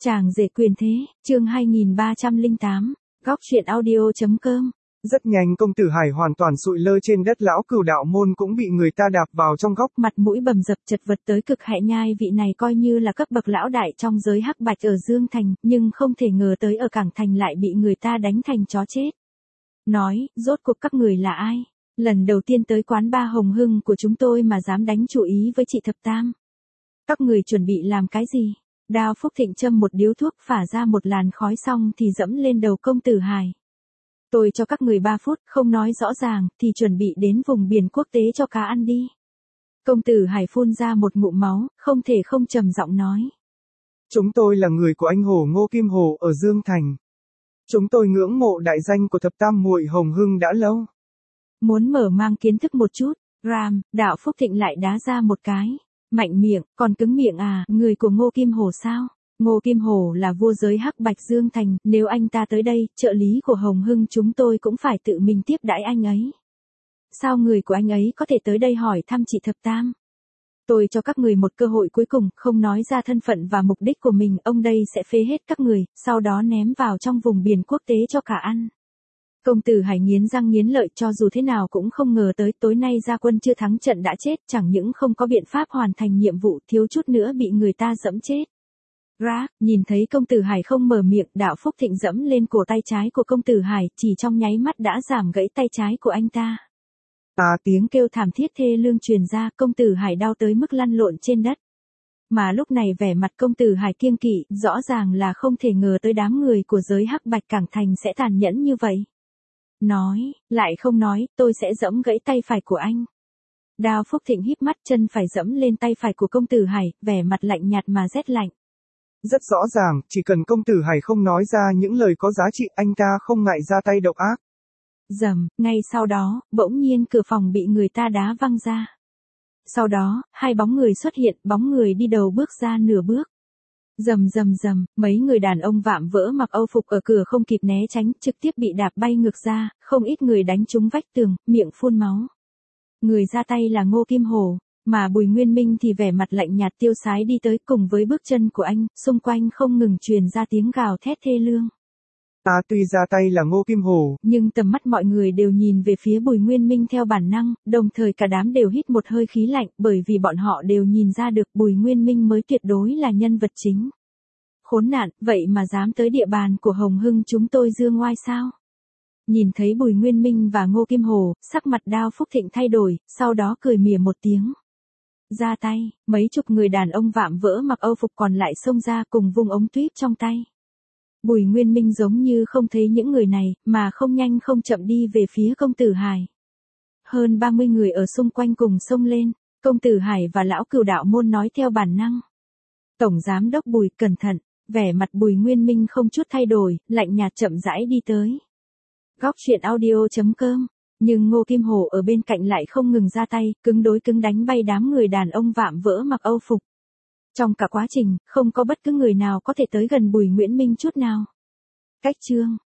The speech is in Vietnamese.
Chàng rể quyền thế, chương 2308, góc truyện audio.com. Rất nhanh công tử Hải hoàn toàn sụi lơ trên đất, lão Cửu Đạo Môn cũng bị người ta đạp vào trong góc. Mặt mũi bầm dập chật vật tới cực, Hệ Nhai vị này coi như là cấp bậc lão đại trong giới hắc bạch ở Dương Thành, nhưng không thể ngờ tới ở Cảng Thành lại bị người ta đánh thành chó chết. Nói, rốt cuộc các người là ai? Lần đầu tiên tới quán ba Hồng Hưng của chúng tôi mà dám đánh chủ ý với chị Thập Tam. Các người chuẩn bị làm cái gì? Đao Phúc Thịnh châm một điếu thuốc phả ra một làn khói xong thì dẫm lên đầu công tử Hải. Tôi cho các người 3 phút, không nói rõ ràng, thì chuẩn bị đến vùng biển quốc tế cho cá ăn đi. Công tử Hải phun ra một ngụm máu, không thể không trầm giọng nói. Chúng tôi là người của anh Hồ Ngô Kim Hồ ở Dương Thành. Chúng tôi ngưỡng mộ đại danh của Thập Tam muội Hồng Hưng đã lâu. Muốn mở mang kiến thức một chút, Ram, Đạo Phúc Thịnh lại đá ra một cái. Mạnh miệng, còn cứng miệng à, người của Ngô Kim Hồ sao? Ngô Kim Hồ là vua giới hắc bạch Dương Thành, nếu anh ta tới đây, trợ lý của Hồng Hưng chúng tôi cũng phải tự mình tiếp đãi anh ấy. Sao người của anh ấy có thể tới đây hỏi thăm chị Thập Tam? Tôi cho các người một cơ hội cuối cùng, không nói ra thân phận và mục đích của mình, ông đây sẽ phế hết các người, sau đó ném vào trong vùng biển quốc tế cho cả ăn. Công tử Hải nghiến răng nghiến lợi, cho dù thế nào cũng không ngờ tới tối nay ra quân chưa thắng trận đã chết, chẳng những không có biện pháp hoàn thành nhiệm vụ, thiếu chút nữa bị người ta dẫm chết. Rác, nhìn thấy công tử Hải không mở miệng, Đạo Phúc Thịnh dẫm lên cổ tay trái của công tử Hải, chỉ trong nháy mắt đã giảm gãy tay trái của anh ta. Tiếng kêu thảm thiết thê lương truyền ra, công tử Hải đau tới mức lăn lộn trên đất. Mà lúc này vẻ mặt công tử Hải kiêng kỵ, rõ ràng là không thể ngờ tới đám người của giới hắc bạch Cảng Thành sẽ tàn nhẫn như vậy. Nói, lại không nói, tôi sẽ dẫm gãy tay phải của anh. Đao Phúc Thịnh híp mắt, chân phải dẫm lên tay phải của công tử Hải, vẻ mặt lạnh nhạt mà rét lạnh. Rất rõ ràng, chỉ cần công tử Hải không nói ra những lời có giá trị, anh ta không ngại ra tay độc ác. Rầm, ngay sau đó, bỗng nhiên cửa phòng bị người ta đá văng ra. Sau đó, 2 bóng người xuất hiện, bóng người đi đầu bước ra nửa bước. Rầm rầm rầm, mấy người đàn ông vạm vỡ mặc Âu phục ở cửa không kịp né tránh, trực tiếp bị đạp bay ngược ra, không ít người đánh trúng vách tường, miệng phun máu. Người ra tay là Ngô Kim Hồ, mà Bùi Nguyên Minh thì vẻ mặt lạnh nhạt tiêu sái đi tới, cùng với bước chân của anh, xung quanh không ngừng truyền ra tiếng gào thét thê lương. Tuy ra tay là Ngô Kim Hồ, nhưng tầm mắt mọi người đều nhìn về phía Bùi Nguyên Minh theo bản năng, đồng thời cả đám đều hít một hơi khí lạnh, bởi vì bọn họ đều nhìn ra được Bùi Nguyên Minh mới tuyệt đối là nhân vật chính. Khốn nạn, vậy mà dám tới địa bàn của Hồng Hưng chúng tôi dương ngoai sao? Nhìn thấy Bùi Nguyên Minh và Ngô Kim Hồ, sắc mặt Đao Phúc Thịnh thay đổi, sau đó cười mỉa một tiếng. Ra tay, mấy chục người đàn ông vạm vỡ mặc Âu phục còn lại xông ra cùng vung ống tuyếp trong tay. Bùi Nguyên Minh giống như không thấy những người này, mà không nhanh không chậm đi về phía công tử Hải. Hơn 30 người ở xung quanh cùng xông lên, công tử Hải và lão Cửu Đạo Môn nói theo bản năng. Tổng giám đốc Bùi, cẩn thận, vẻ mặt Bùi Nguyên Minh không chút thay đổi, lạnh nhạt chậm rãi đi tới. Góc truyện audio.com, nhưng Ngô Kim Hồ ở bên cạnh lại không ngừng ra tay, cứng đối cứng đánh bay đám người đàn ông vạm vỡ mặc Âu phục. Trong cả quá trình, không có bất cứ người nào có thể tới gần Bùi Nguyễn Minh chút nào. Cách chương